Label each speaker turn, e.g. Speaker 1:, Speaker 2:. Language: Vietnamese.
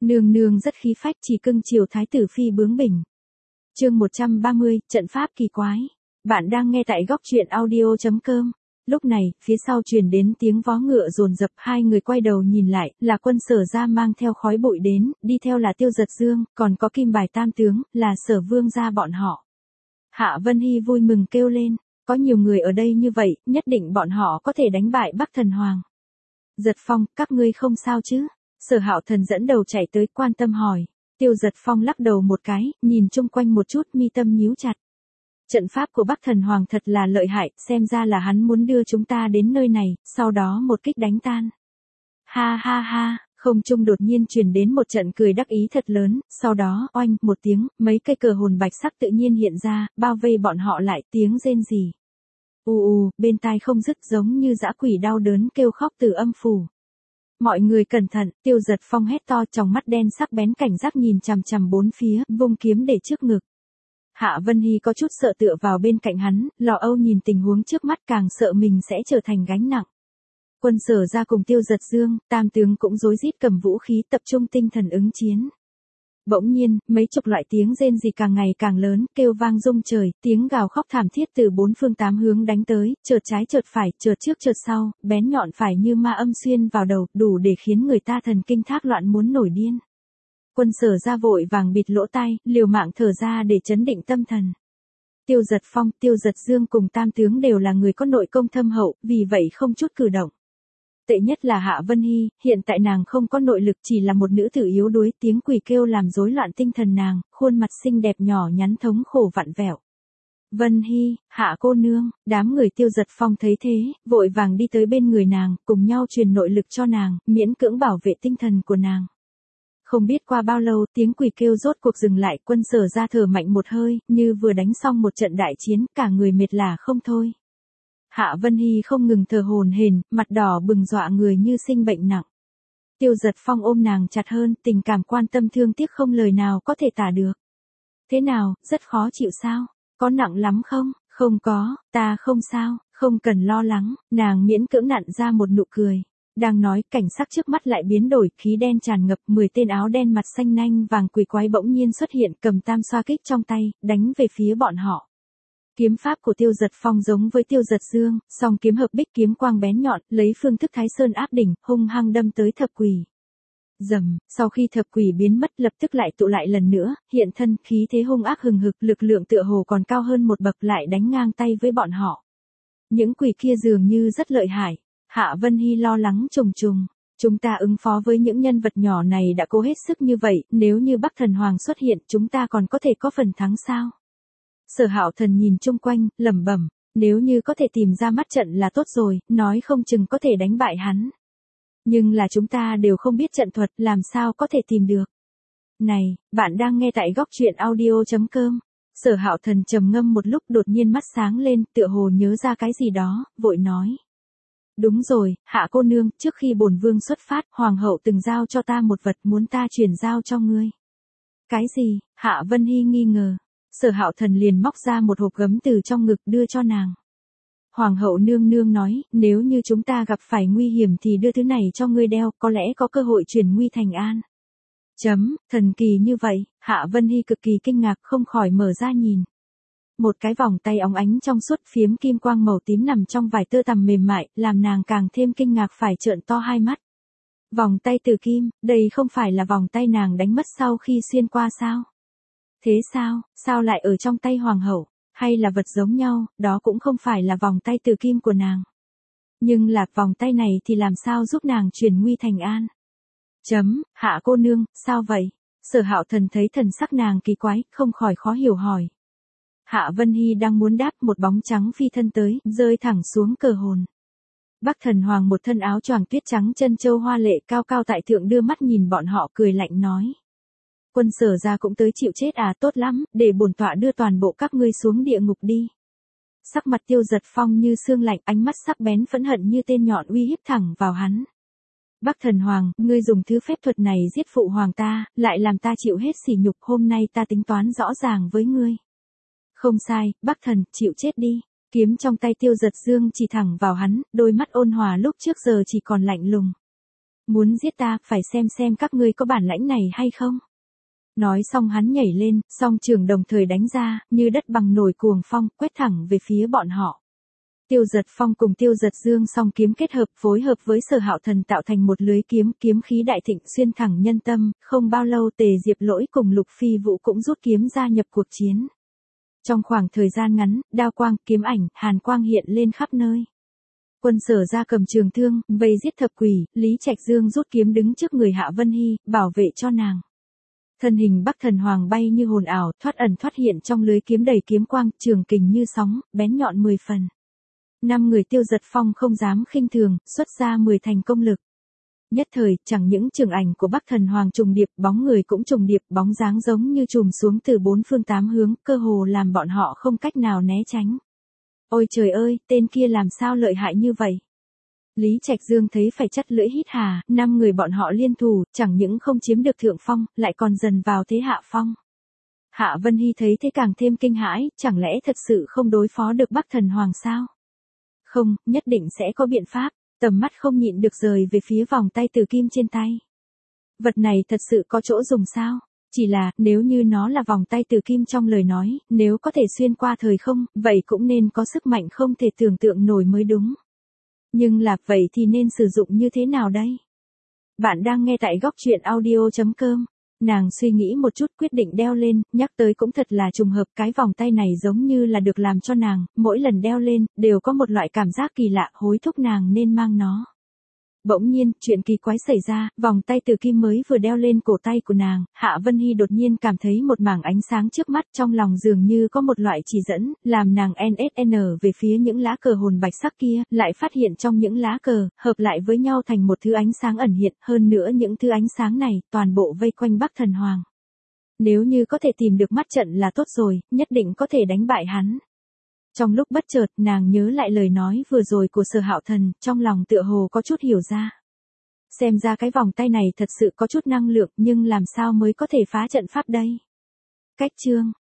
Speaker 1: Nương nương rất khí phách chỉ cưng chiều thái tử phi bướng bỉnh. Chương 130, trận pháp kỳ quái. Bạn đang nghe tại góc truyện audio.com. Lúc này, phía sau truyền đến tiếng vó ngựa dồn dập, hai người quay đầu nhìn lại, là Quân Sở gia mang theo khói bụi đến, đi theo là Tiêu Giật Dương, còn có Kim Bài Tam tướng, là Sở Vương gia bọn họ. Hạ Vân Hy vui mừng kêu lên, có nhiều người ở đây như vậy, nhất định bọn họ có thể đánh bại Bắc Thần Hoàng. Giật Phong, các ngươi không sao chứ? Sở Hạo Thần dẫn đầu chạy tới quan tâm hỏi. Tiêu Giật Phong lắc đầu một cái, nhìn chung quanh một chút, mi tâm nhíu chặt. Trận pháp của Bắc Thần Hoàng thật là lợi hại, xem ra là hắn muốn đưa chúng ta đến nơi này, sau đó một kích đánh tan. Ha ha ha, không trung đột nhiên truyền đến một trận cười đắc ý thật lớn, sau đó, oanh, một tiếng, mấy cây cờ hồn bạch sắc tự nhiên hiện ra, bao vây bọn họ lại, tiếng rên rỉ. Bên tai không dứt giống như dã quỷ đau đớn kêu khóc từ âm phủ. Mọi người cẩn thận, Tiêu Giật Phong hét to, trong mắt đen sắc bén cảnh giác nhìn chằm chằm bốn phía, vung kiếm để trước ngực. Hạ Vân Hy có chút sợ tựa vào bên cạnh hắn, lo âu nhìn tình huống trước mắt càng sợ mình sẽ trở thành gánh nặng. Quân Sở gia cùng Tiêu Giật Dương, tam tướng cũng rối rít cầm vũ khí tập trung tinh thần ứng chiến. Bỗng nhiên, mấy chục loại tiếng rên rỉ càng ngày càng lớn, kêu vang rung trời, tiếng gào khóc thảm thiết từ bốn phương tám hướng đánh tới, chợt trái chợt phải, chợt trước chợt sau, bén nhọn phải như ma âm xuyên vào đầu, đủ để khiến người ta thần kinh thác loạn muốn nổi điên. Quân Sở gia vội vàng bịt lỗ tai, liều mạng thở ra để chấn định tâm thần. Tiêu Giật Phong, Tiêu Giật Dương cùng tam tướng đều là người có nội công thâm hậu, vì vậy không chút cử động. Tệ nhất là Hạ Vân Hy, hiện tại nàng không có nội lực, chỉ là một nữ tử yếu đuối, tiếng quỷ kêu làm rối loạn tinh thần nàng, khuôn mặt xinh đẹp nhỏ nhắn thống khổ vặn vẹo. Vân Hy, Hạ cô nương, đám người Tiêu Giật Phong thấy thế, vội vàng đi tới bên người nàng, cùng nhau truyền nội lực cho nàng, miễn cưỡng bảo vệ tinh thần của nàng. Không biết qua bao lâu, tiếng quỷ kêu rốt cuộc dừng lại, Quân Sở gia thở mạnh một hơi, như vừa đánh xong một trận đại chiến, cả người mệt lả không thôi. Hạ Vân Hy không ngừng thở hổn hển, mặt đỏ bừng dọa người như sinh bệnh nặng. Tiêu Giật Phong ôm nàng chặt hơn, tình cảm quan tâm thương tiếc không lời nào có thể tả được. Thế nào, rất khó chịu sao? Có nặng lắm không? Không có, ta không sao, không cần lo lắng, nàng miễn cưỡng nặn ra một nụ cười. Đang nói, cảnh sắc trước mắt lại biến đổi, khí đen tràn ngập, 10 tên áo đen mặt xanh nanh vàng quỷ quái bỗng nhiên xuất hiện, cầm tam xoa kích trong tay, đánh về phía bọn họ. Kiếm pháp của Tiêu Giật Phong giống với Tiêu Giật Dương, song kiếm hợp bích kiếm quang bén nhọn, lấy phương thức Thái Sơn áp đỉnh, hung hăng đâm tới thập quỷ. Rầm, sau khi thập quỷ biến mất lập tức lại tụ lại lần nữa, hiện thân, khí thế hung ác hừng hực, lực lượng tựa hồ còn cao hơn một bậc, lại đánh ngang tay với bọn họ. Những quỷ kia dường như rất lợi hại. Hạ Vân Hy lo lắng trùng trùng. Chúng ta ứng phó với những nhân vật nhỏ này đã cố hết sức như vậy, nếu như Bắc Thần Hoàng xuất hiện, chúng ta còn có thể có phần thắng sao? Sở Hạo Thần nhìn chung quanh, lẩm bẩm, nếu như có thể tìm ra mắt trận là tốt rồi, nói không chừng có thể đánh bại hắn. Nhưng là chúng ta đều không biết trận thuật, làm sao có thể tìm được. Này, bạn đang nghe tại góc truyện audio.com. Sở Hạo Thần trầm ngâm một lúc, đột nhiên mắt sáng lên, tựa hồ nhớ ra cái gì đó, vội nói. Đúng rồi, Hạ cô nương, trước khi bổn vương xuất phát, hoàng hậu từng giao cho ta một vật muốn ta chuyển giao cho ngươi. Cái gì? Hạ Vân Hy nghi ngờ. Sở Hạo Thần liền móc ra một hộp gấm từ trong ngực đưa cho nàng. Hoàng hậu nương nương nói, nếu như chúng ta gặp phải nguy hiểm thì đưa thứ này cho ngươi đeo, có lẽ có cơ hội chuyển nguy thành an. Thần kỳ như vậy, Hạ Vân Hy cực kỳ kinh ngạc không khỏi mở ra nhìn. Một cái vòng tay óng ánh trong suốt phiếm kim quang màu tím nằm trong vải tơ tằm mềm mại, làm nàng càng thêm kinh ngạc phải trợn to hai mắt. Vòng tay từ kim, đây không phải là vòng tay nàng đánh mất sau khi xuyên qua sao? Thế sao lại ở trong tay hoàng hậu, hay là vật giống nhau, đó cũng không phải là vòng tay từ kim của nàng. Nhưng là vòng tay này thì làm sao giúp nàng chuyển nguy thành an? Hạ cô nương, sao vậy? Sở Hạo Thần thấy thần sắc nàng kỳ quái, không khỏi khó hiểu hỏi. Hạ Vân Hy đang muốn đáp, một bóng trắng phi thân tới, rơi thẳng xuống cờ hồn. Bắc Thần Hoàng một thân áo choàng tuyết trắng chân châu hoa lệ cao cao tại thượng đưa mắt nhìn bọn họ cười lạnh nói. Quân Sở gia cũng tới chịu chết à, tốt lắm, để bổn tọa đưa toàn bộ các ngươi xuống địa ngục đi. Sắc mặt Tiêu Giật Phong như xương lạnh, ánh mắt sắc bén phẫn hận như tên nhọn uy hiếp thẳng vào hắn. Bắc Thần Hoàng, ngươi dùng thứ phép thuật này giết phụ hoàng ta, lại làm ta chịu hết sỉ nhục, hôm nay ta tính toán rõ ràng với ngươi. Không sai, Bắc Thần, chịu chết đi. Kiếm trong tay Tiêu Giật Dương chỉ thẳng vào hắn, đôi mắt ôn hòa lúc trước giờ chỉ còn lạnh lùng. Muốn giết ta, phải xem các ngươi có bản lãnh này hay không. Nói xong hắn nhảy lên, song trường đồng thời đánh ra, như đất bằng nổi cuồng phong, quét thẳng về phía bọn họ. Tiêu Giật Phong cùng Tiêu Giật Dương song kiếm kết hợp, phối hợp với Sở Hạo Thần tạo thành một lưới kiếm, kiếm khí đại thịnh xuyên thẳng nhân tâm, không bao lâu Tề Diệp Lỗi cùng Lục Phi Vũ cũng rút kiếm gia nhập cuộc chiến. Trong khoảng thời gian ngắn, đao quang, kiếm ảnh, hàn quang hiện lên khắp nơi. Quân Sở ra cầm trường thương, vây giết thập quỷ, Lý Trạch Dương rút kiếm đứng trước người Hạ Vân Hy, bảo vệ cho nàng. Thân hình Bắc Thần Hoàng bay như hồn ảo, thoát ẩn thoát hiện trong lưới kiếm đầy kiếm quang, trường kình như sóng, bén nhọn 10 phần. 5 người Tiêu Giật Phong không dám khinh thường, xuất ra 10 thành công lực. Nhất thời, chẳng những trường ảnh của Bắc Thần Hoàng trùng điệp, bóng người cũng trùng điệp, bóng dáng giống như trùm xuống từ 4 phương 8 hướng, cơ hồ làm bọn họ không cách nào né tránh. Ôi trời ơi, tên kia làm sao lợi hại như vậy? Lý Trạch Dương thấy phải chắt lưỡi hít hà, 5 người bọn họ liên thủ, chẳng những không chiếm được thượng phong, lại còn dần vào thế hạ phong. Hạ Vân Hy thấy thế càng thêm kinh hãi, chẳng lẽ thật sự không đối phó được Bắc Thần Hoàng sao? Không, nhất định sẽ có biện pháp, tầm mắt không nhịn được rời về phía vòng tay tử kim trên tay. Vật này thật sự có chỗ dùng sao? Chỉ là, nếu như nó là vòng tay tử kim trong lời nói, nếu có thể xuyên qua thời không, vậy cũng nên có sức mạnh không thể tưởng tượng nổi mới đúng. Nhưng là, vậy thì nên sử dụng như thế nào đây? Bạn đang nghe tại góc truyện audio.com. Nàng suy nghĩ một chút quyết định đeo lên, nhắc tới cũng thật là trùng hợp, cái vòng tay này giống như là được làm cho nàng, mỗi lần đeo lên, đều có một loại cảm giác kỳ lạ, hối thúc nàng nên mang nó. Bỗng nhiên, chuyện kỳ quái xảy ra, vòng tay tử kim mới vừa đeo lên cổ tay của nàng, Hạ Vân Hy đột nhiên cảm thấy một mảng ánh sáng trước mắt, trong lòng dường như có một loại chỉ dẫn, làm nàng NSN về phía những lá cờ hồn bạch sắc kia, lại phát hiện trong những lá cờ, hợp lại với nhau thành một thứ ánh sáng ẩn hiện, hơn nữa những thứ ánh sáng này, toàn bộ vây quanh Bắc Thần Hoàng. Nếu như có thể tìm được mắt trận là tốt rồi, nhất định có thể đánh bại hắn. Trong lúc bất chợt, nàng nhớ lại lời nói vừa rồi của Sở Hạo Thần, trong lòng tựa hồ có chút hiểu ra. Xem ra cái vòng tay này thật sự có chút năng lượng, nhưng làm sao mới có thể phá trận pháp đây? Cách chương